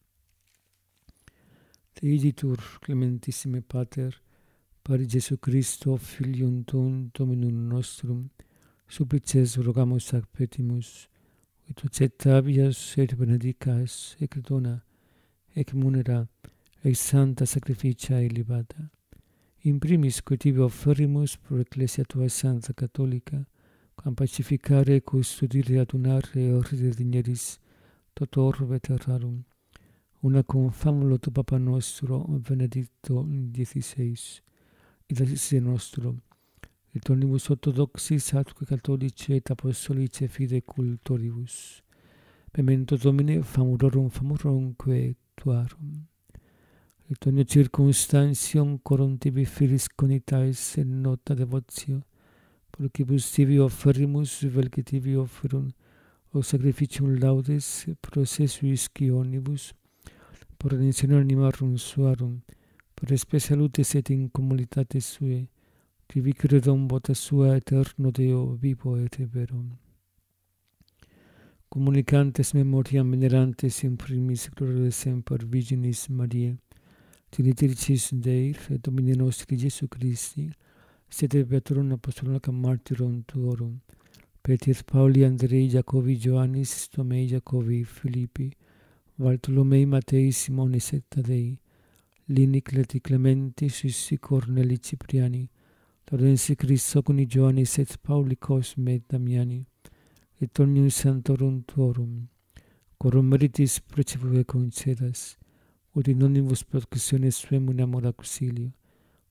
Te igitur, clementissime Pater, per Jesu Christo, Filium Tuum, Dominum nostrum, supplices rogamus ac petimus, ut acceptabias et benedicas, ec dona, ec munera, ec sancta sacrificia elevata. In primis quae tibi offerimus pro Ecclesia Tua Sancta Catholica, quam pacificare, custodire, adunare, et ordine digneris, tot orbe terrarum, una cum famulo tu Papa nostro, Benedicto XVI, et assise nostro, et omnibus orthodoxis atque catholici et apostolici fide cultoribus. Memento Domine famurorumque Tuarum. Et omnia circumstantium coram tibi filis conitais in nota devotio, procibus tibi offerimus, vel que tibi offerum, o sacrificium laudes, processuis omnibus, por redentione animarum suarum, per spe salutis et in communitatis sue, qui credum vota sua eterno Deo vivo et verum. Communicantes memoriam venerantes in primis gloria semper Virginis Mariae, Trinitricis Dei, et Domini nostri Jesu Christi, sede Beatorum Apostolorum Martyrum Tuorum, Petri Pauli, Andrei, Jacobi, Ioannis, Tomei, Jacobi, Filippi, Bartolomei, Matei, Simonis et Tadei, Lini, Cleti, Clementi, Sissi, Corneli, Cipriani, Laurensi, Chrysoconi, Ioannis et Pauli, Cosme et Damiani, et omnium sanctorum Tuorum, corum meritis precipue concedas, ut in omnibus percussiones suem amor auxilio,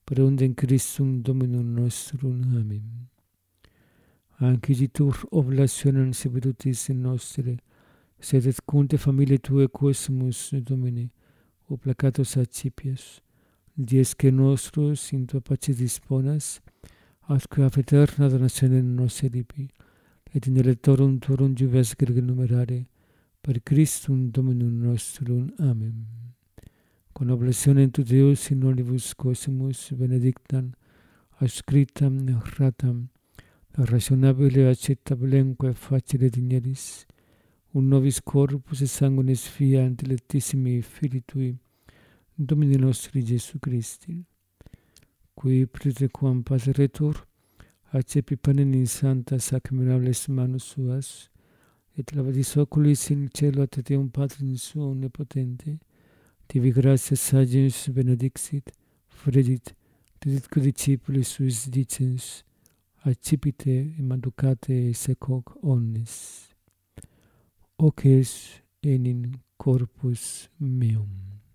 per undem Christum Dominum nostrum. Amen. Anciditur oblationem servitutis nostre, sed et cunte familiae Tuae quosumus, Domine, o placatus accipias, dies que nostros in Tua pace disponas, atque ab aeterna donationem nos eripi, et in electorum Tuorum juves grege numerare, per Christum Dominum nostrum. Amen. Con oblationem tu Deus in olibus quosumus benedictam, ascriptam ratam, rationabile acceptabilemque facile digneris, un nobis corpus et sanguinis fiat dilectissimi Filii Tui, Domini nostri Jesu Christi, qui praetequam pateretur, accepi panem in santa sacramentales manus suas, et lavadis oculis in cielo ad Deum Patrum suo omnipotente, tibi gratias sagens benedixit, fredit, diditque discipulis suis dicens, accipite manducate secoc omnes. Hoc es enim corpus meum.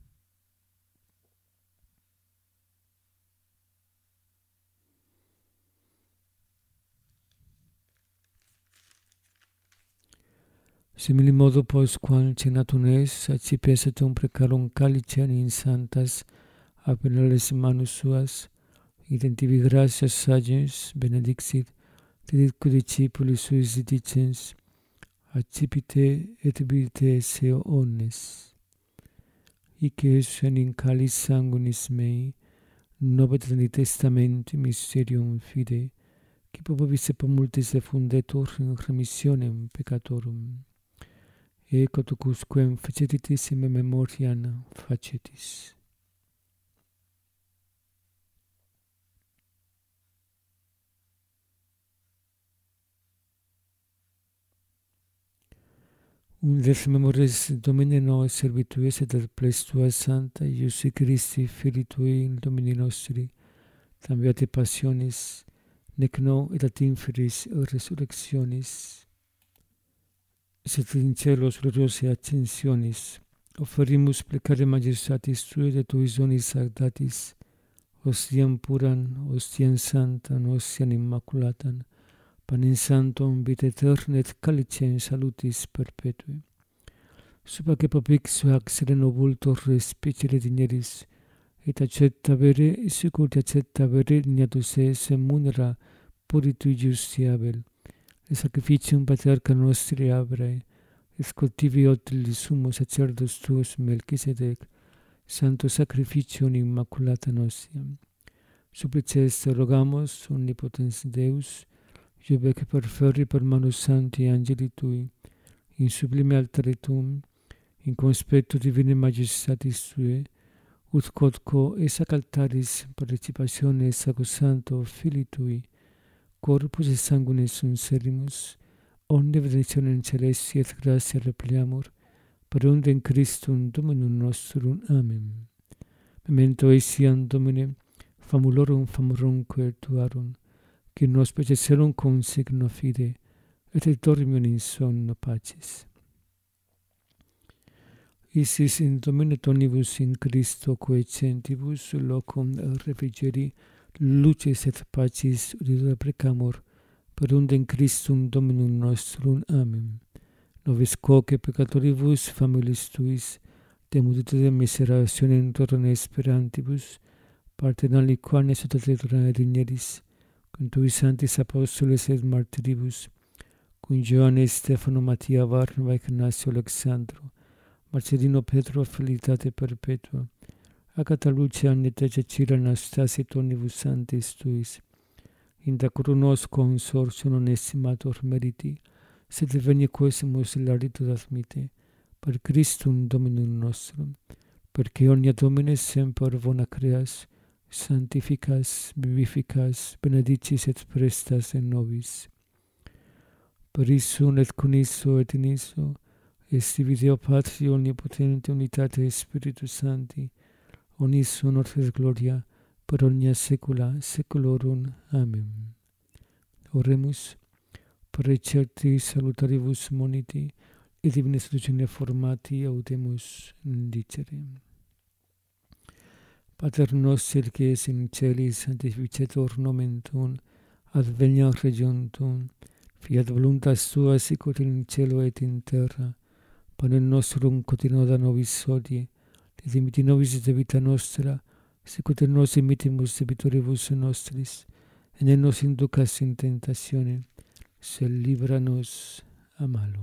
Simili modo postquam cenatum es, accipias et precarum calicem in santas appenales manus suas, identivi gratias sagens benedixit, diditque discipulis suis dicens, accipite et bibite seo omnes. Hic es enim calis sanguinis mei, nobet in testamenti mysterium fide, qui popis et multis effundetur in remissionem peccatorum. Ecco tucusquem fecetis in me memoriam facetis. Undes memores Domine nos servitues et ad ples Tua Santa Iesu Christi Filii Tui in Domini nostri, tam beate passionis, nec no et ad inferis resurrectionis, sed in celos gloriose ascensionis, offerimus plecare majestatis Tuae et Tuis donis agdatis, ostiam puram, ostiam santam, ostiam immaculatam, panem sanctum vitae aeterna et calicem salutis perpetui. Subaque propixio ac sereno vultor respicere digneris, et acceptabere, sicut acceptabere dignatus es munera puri Tui justiabel, et sacrificium patriarcha nostri Abrae, et scultivi otilis sumo sacerdos Tuos Melchisedec, santo sacrificium immaculata nostiam. Supplices te rogamos, omnipotens Deus, iube perferri per manus sancti angeli Tui, in sublime altare Tuum, in conspectu divine majestatis Tuae, ut quodco esac altaris participatione Sacro Santo Filii Tui, corpus et sanguinis sunt serimus, omne benedictionem celesti et gratia repliamur, per undem Christum Dominum nostrum. Amen. Memento etiam Domine, famulorum famorumque Tuarum, qui nos peceserum cum signo fide, et dormium in sonno pacis. Isis in Domine tonibus in Christo coecentibus locum refrigeri, luces et pacis udita precamur, per undem Christum Dominum nostrum. Amen. Nobis quoque peccatoribus familiis Tuis, demudite miserationem torrone esperantibus, partem aliquam exultate torrane digneris, cum Tuis sanctis apostoles et martiribus, cum Ioanne, Stefano, Mattia, Barnaba, Ignacio, Alexandro, Marcellino, Petro, felicitate perpetua, Agata, Lucia, Anneta, Cecilia, Anastasia, tonibus sanctis Tuis, in dacurum nos consortium non estimator meriti, sed venie quesumus laritud admite, per Christum Dominum nostrum, perque omnia Domine semper bona creas, sanctificas, vivificas, benedicis et prestas in nobis. Per issum et con isso et in isso, esti Deo Patri omnipotente unitate Spiritus Sancti, onis honor et gloria, per omnia saecula saeculorum. Amen. Oremus, per recerti salutaribus moniti, et divina salutione formati audemus dicere. Pater noster, qui es in celis, sanctificetur nomen tuum, adveniat regnum tuum, fiat voluntas tua sicut in cielo et in terra. Panem nostrum quotidianum da nobis hodie, et dimitti nobis debita nostra, sicut et nos dimittimus debitoribus nostris, et ne nos inducas in tentationem, sed libera nos a malo.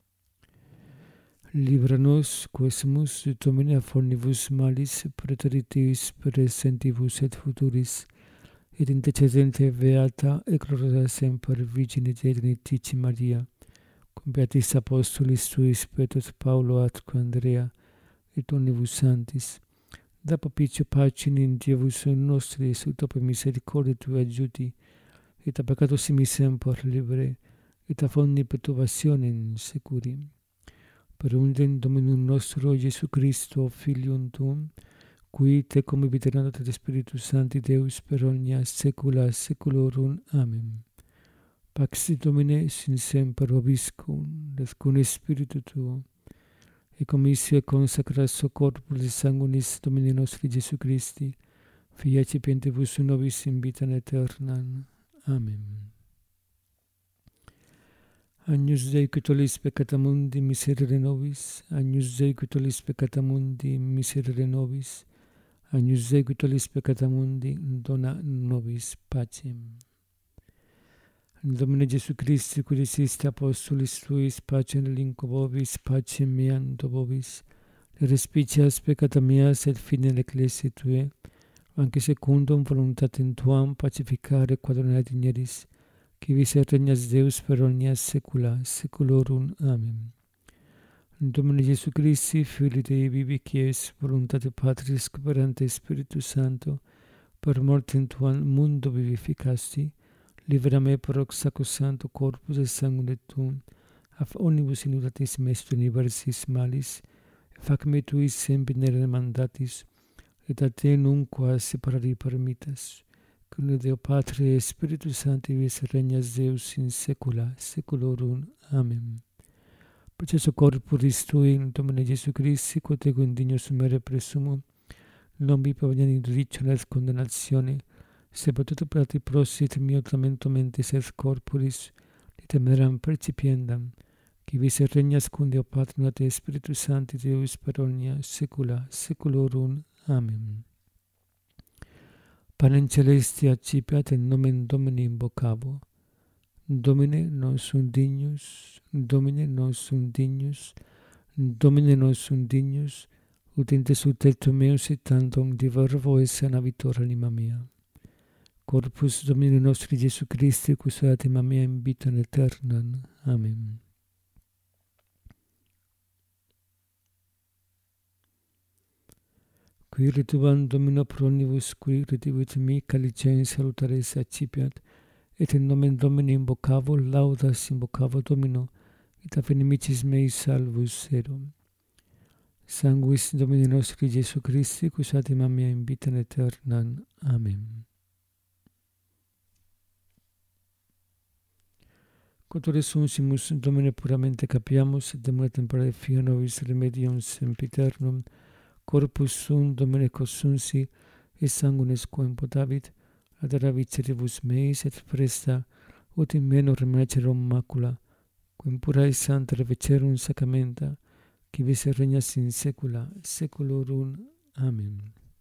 Libera nos, quesumus, Domine, a fornibus malis, praeteritivis presentibus et futuris, et intercedente beata et gloriosa semper Virgine Dei Dignitici Maria, cum beatis apostolis tuis Petrus, Paulo, atque Andrea, et omnibus sanctis, da propicio pacem in Dievus nostris, ut per misericordia Tua adjuti, et a peccato simi semper libere, et a omni perturbationem securi. Per undem Dominum nostro Iesu Christo, Filium Tuum, qui tecum vitaranat et Spiritus Sancti Deus per omnia saecula saeculorum. Amen. Pax Domine sin semper vobiscum, et cum Spiritu Tuo, et commissio et consecratio corporis et sanguinis Domini nostri Iesu Christi, Filii accipientibus nobis in vitam aeternam. Amen. Agnus Dei, qui tollis peccata mundi, miserere nobis. Agnus Dei, qui tollis peccata mundi, miserere nobis. Agnus Dei, qui tollis peccata mundi, dona nobis pacem. Domine Iesu Christi, qui diciste apostolis tuis, pacem relinquo vobis, pacem meam do vobis, respicias peccata meas et fine l'ecclesiae Tue, anche secundum voluntatem Tuam pacificare quadrona digneris, qui vis et regnas Deus per omnia saecula saeculorum. Amen. Domine Iesu Christi, Filii Dei vivi, qui es voluntate Patris cooperante Spiritus Sancto, per mortem Tuam mundo vivificasti, libera me per hoc sacrosancto corpus et sanguine Tuum, af omnibus inutatis mestu universis malis, fac me tuis sempiternere mandatis, et a Te nunquam separari permittas, cum Deo Patre et Spiritus Sancti vis regnas Deus in saecula saeculorum. Amen. Processo corporis Tui, Domine Iesu Christi, quod ego indigno sumere presumum, non vi paveniam in ridictionem et condemnatione, se potuto prati prosit mio lamento mentis et corporis, temeram percipiendam, qui vis et regnas cum Deo Patrum et Spiritus Sancti Deus per omnia saecula saeculorum. Amen. Panem celesti accipiat in nomen Domini invocabo. Domine non sum dignus, Domine non sum dignus, Domine non sum dignus, ut in te subtectum meus et tantum divervo esse navitor anima mea. Corpus Domini nostri Iesu Christi, custodiat anima mea in vitam aeternam. Amen. Qui retuvam Domino pro omnibus, qui retribuit mi calicem salutaris accipiat, et in nomen Domini invocavo, laudas invocavo Domino, et af inimicis meis salvus erum. Sanguis Domini nostri Iesu Christi, custodiat anima mea in vitam aeternam. Amen. Quod sunsimus Domine puramente capiamus, et demone temporale fia nobis remedium sempiternum, corpus sum Domine consunsi, et sanguinis quem potavit, adoravit ceribus meis, et presta, ut in meno reminacerum macula, quem pura et sancta revecerum sacramenta, qui vis et regnas in saecula saeculorum. Amen.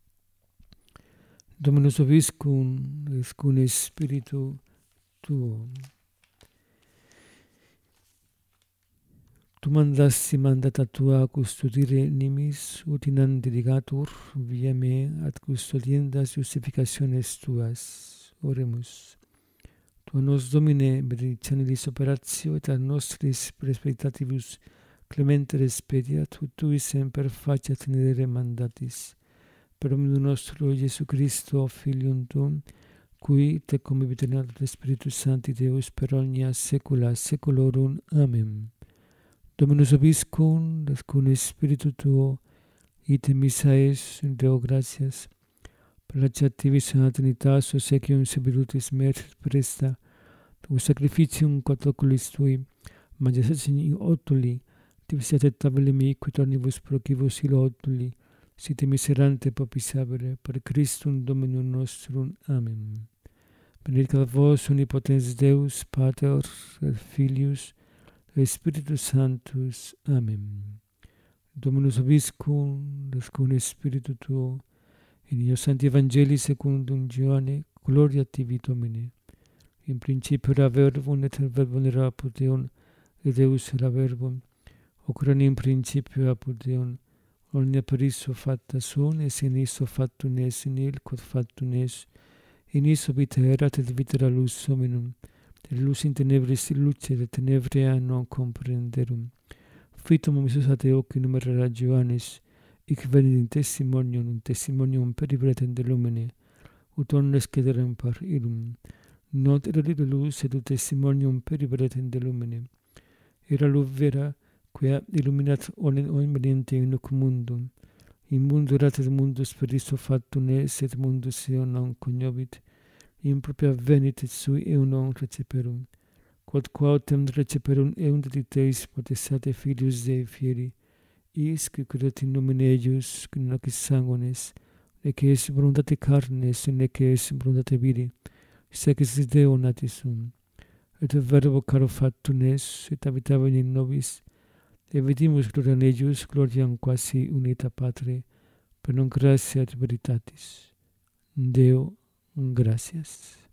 Dominus vobiscum, et cum Spiritu Tuo. Tu mandasti mandata Tua custodire nimis, ut inam delegatur via me ad custodiendas justificationes Tuas. Oremus. Tu a nos Domine benedictionibus operatio, et a nostris presbytatibus clemente respediat, ut Tui semper faciat tenere mandatis. Per omnium nostro Iesu Christo, Filium Tuum, qui tecum vitaranat et Spiritus Sancti Deus per omnia saecula saeculorum. Amen. Dominus vobiscum, et cum Spiritu Tuo, ite missa es, Deo gratias, per lactativis natrinitas obsequium servitutis merit presta, tu sacrificium quod oculis Tui, majestatis in otuli, divisiat et tabellum quid omnibus procibus ilo otuli, sit miserante propisabile, per Christum Dominum nostrum. Amen. Benedicat vos omnipotens Deus, Pater, et Filius, et Spiritus Sanctus. Amen. Dominus vobiscum, rescum Spiritu tuo, in eo Sancti Evangelii secundum Ioanne, gloria tibi Domine. In principio era verbum, et verbum era apud Deum, et Deus era verbum. Hoc erat in principio apud Deum. Omnia per issue facta sunt, et in issue factum est, in il quod factum est. In issue vita erat, et vita era lux hominum. Et lux in tenebris lucet, et tenebria non comprenderum. Fitum omissus ad eocinum era Ioannes, hic venit in testimonium peribretem de lumine, ut omnes cederem per illum. Not era lux, et ut testimonium peribretem de lumine. Era lux vera, quia illuminat omniente in hoc mundum. In mundo erat, et mundus per issue factum est, et mundus eo non cognovit. In propria venit, et sui eo non receperum. Quod quautem receperum eunt dicteis potestate Filius Dei fieri, is qui credet in nomine eius, qui non ac sanguinis, nec est voluntate carnes, nec est voluntate viri, sec est Deo natis sum. Et verbo caro factum est, et habitavit in nobis, et vidimus gloriam eius, gloriam quasi unita Patre, per non gratia et veritatis. Deo, gratias.